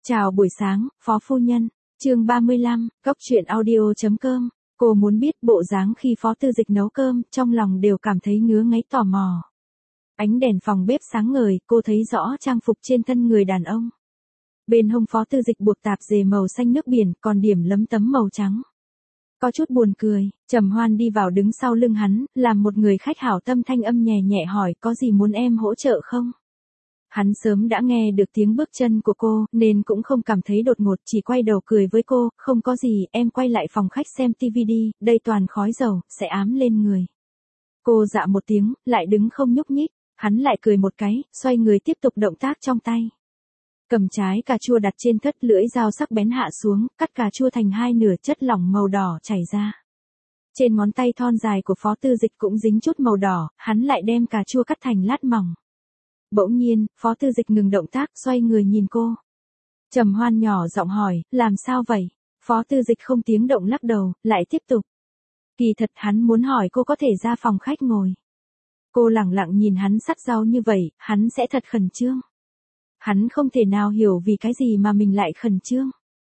Chào buổi sáng, Phó Phu Nhân. Chương 35, Góc truyện audio.com. Cô muốn biết bộ dáng khi Phó Tư Dịch nấu cơm, trong lòng đều cảm thấy ngứa ngáy tò mò. Ánh đèn phòng bếp sáng ngời, cô thấy rõ trang phục trên thân người đàn ông. Bên hông Phó Tư Dịch buộc tạp dề màu xanh nước biển, còn điểm lấm tấm màu trắng. Có chút buồn cười, Trầm Hoan đi vào đứng sau lưng hắn, làm một người khách hảo tâm thanh âm nhẹ nhẹ hỏi có gì muốn em hỗ trợ không? Hắn sớm đã nghe được tiếng bước chân của cô, nên cũng không cảm thấy đột ngột, chỉ quay đầu cười với cô, không có gì, em quay lại phòng khách xem tivi đi, đây toàn khói dầu, sẽ ám lên người. Cô dạ một tiếng, lại đứng không nhúc nhích, hắn lại cười một cái, xoay người tiếp tục động tác trong tay. Cầm trái cà chua đặt trên thớt, lưỡi dao sắc bén hạ xuống, cắt cà chua thành hai nửa, chất lỏng màu đỏ chảy ra. Trên ngón tay thon dài của Phó Tư Dịch cũng dính chút màu đỏ, hắn lại đem cà chua cắt thành lát mỏng. Bỗng nhiên, Phó Tư Dịch ngừng động tác, xoay người nhìn cô. Trầm Hoan nhỏ giọng hỏi, làm sao vậy? Phó Tư Dịch không tiếng động lắc đầu, lại tiếp tục. Kỳ thật hắn muốn hỏi cô có thể ra phòng khách ngồi. Cô lẳng lặng nhìn hắn sắt rau như vậy, hắn sẽ thật khẩn trương. Hắn không thể nào hiểu vì cái gì mà mình lại khẩn trương.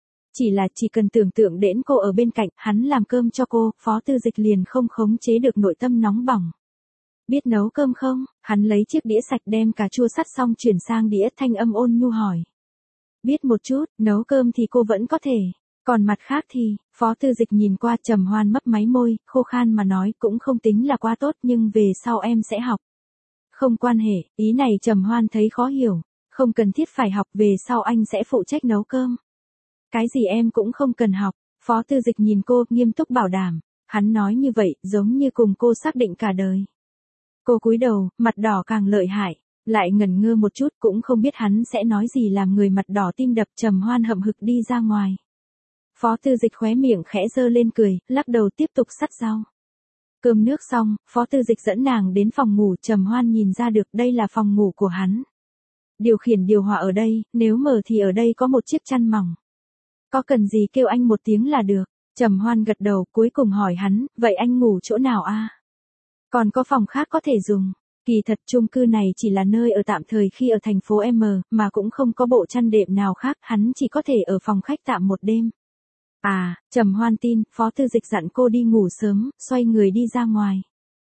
Chỉ cần tưởng tượng đến cô ở bên cạnh, hắn làm cơm cho cô, Phó Tư Dịch liền không khống chế được nội tâm nóng bỏng. Biết nấu cơm không? Hắn lấy chiếc đĩa sạch đem cà chua sắt xong chuyển sang đĩa, thanh âm ôn nhu hỏi. Biết một chút, nấu cơm thì cô vẫn có thể. Còn mặt khác thì, Phó Tư Dịch nhìn qua. Trầm Hoan mấp máy môi, khô khan mà nói, cũng không tính là quá tốt, nhưng về sau em sẽ học. Không quan hệ, ý này Trầm Hoan thấy khó hiểu. Không cần thiết phải học, về sau anh sẽ phụ trách nấu cơm. Cái gì em cũng không cần học. Phó Tư Dịch nhìn cô, nghiêm túc bảo đảm. Hắn nói như vậy, giống như cùng cô xác định cả đời. Cô cúi đầu, mặt đỏ càng lợi hại, lại ngẩn ngơ một chút, cũng không biết hắn sẽ nói gì làm người mặt đỏ tim đập. Trầm Hoan hậm hực đi ra ngoài. Phó Tư Dịch khóe miệng khẽ giơ lên cười, lắc đầu tiếp tục sắt rau. Cơm nước xong, Phó Tư Dịch dẫn nàng đến phòng ngủ. Trầm Hoan nhìn ra được đây là phòng ngủ của hắn. Điều khiển điều hòa ở đây, nếu mở thì ở đây có một chiếc chăn mỏng. Có cần gì kêu anh một tiếng là được. Trầm Hoan gật đầu, cuối cùng hỏi hắn, vậy anh ngủ chỗ nào a? Còn có phòng khác có thể dùng. Kỳ thật chung cư này chỉ là nơi ở tạm thời khi ở thành phố M, mà cũng không có bộ chăn đệm nào khác, hắn chỉ có thể ở phòng khách tạm một đêm. À, Trầm Hoan tin, Phó Tư Dịch dặn cô đi ngủ sớm, xoay người đi ra ngoài.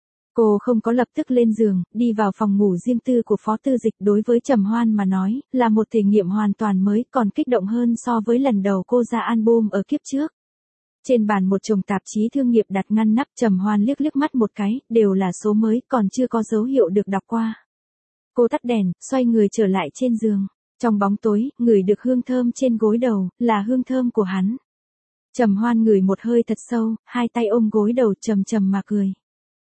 Cô không có lập tức lên giường, đi vào phòng ngủ riêng tư của Phó Tư Dịch. Đối với Trầm Hoan mà nói, là một thể nghiệm hoàn toàn mới, còn kích động hơn so với lần đầu cô ra album ở kiếp trước. Trên bàn một chồng tạp chí thương nghiệp đặt ngăn nắp. Trầm Hoan liếc mắt một cái, đều là số mới, còn chưa có dấu hiệu được đọc qua. Cô tắt đèn, xoay người trở lại trên giường. Trong bóng tối, ngửi được hương thơm trên gối đầu, là hương thơm của hắn. Trầm Hoan ngửi một hơi thật sâu, hai tay ôm gối đầu trầm trầm mà cười.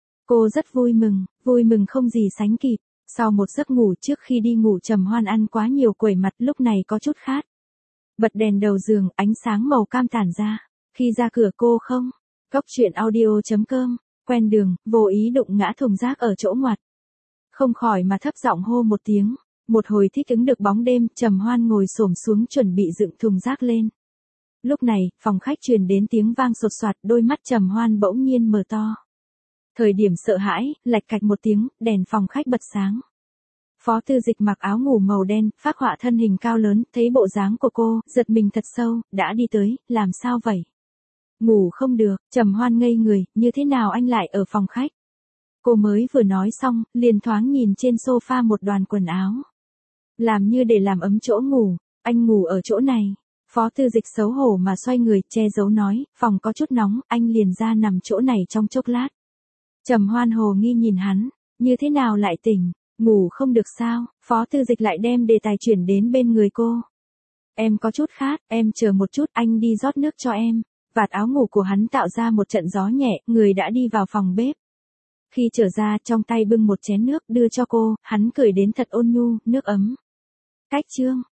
Cô rất vui mừng không gì sánh kịp. Sau một giấc ngủ, trước khi đi ngủ Trầm Hoan ăn quá nhiều, quẩy mặt, lúc này có chút khát. Bật đèn đầu giường, ánh sáng màu cam tản ra. Khi ra cửa cô không, Góc truyện audio.com, quen đường, vô ý đụng ngã thùng rác ở chỗ ngoặt. Không khỏi mà thấp giọng hô một tiếng. Một hồi thích ứng được bóng đêm, Trầm Hoan ngồi xổm xuống chuẩn bị dựng thùng rác lên. Lúc này, phòng khách truyền đến tiếng vang sột soạt, đôi mắt Trầm Hoan bỗng nhiên mở to. Thời điểm sợ hãi, lạch cạch một tiếng, đèn phòng khách bật sáng. Phó Tư Dịch mặc áo ngủ màu đen, phác họa thân hình cao lớn, thấy bộ dáng của cô, giật mình thật sâu, đã đi tới, làm sao vậy? Ngủ không được. Trầm Hoan ngây người, như thế nào anh lại ở phòng khách? Cô mới vừa nói xong, liền thoáng nhìn trên sofa một đoàn quần áo. Làm như để làm ấm chỗ ngủ, anh ngủ ở chỗ này. Phó Tư Dịch xấu hổ mà xoay người, che giấu nói, phòng có chút nóng, anh liền ra nằm chỗ này trong chốc lát. Trầm Hoan hồ nghi nhìn hắn, như thế nào lại tỉnh, ngủ không được sao? Phó Tư Dịch lại đem đề tài chuyển đến bên người cô. Em có chút khát, em chờ một chút, anh đi rót nước cho em. Vạt áo ngủ của hắn tạo ra một trận gió nhẹ, người đã đi vào phòng bếp. Khi trở ra, trong tay bưng một chén nước đưa cho cô, hắn cười đến thật ôn nhu, nước ấm. Cách chương.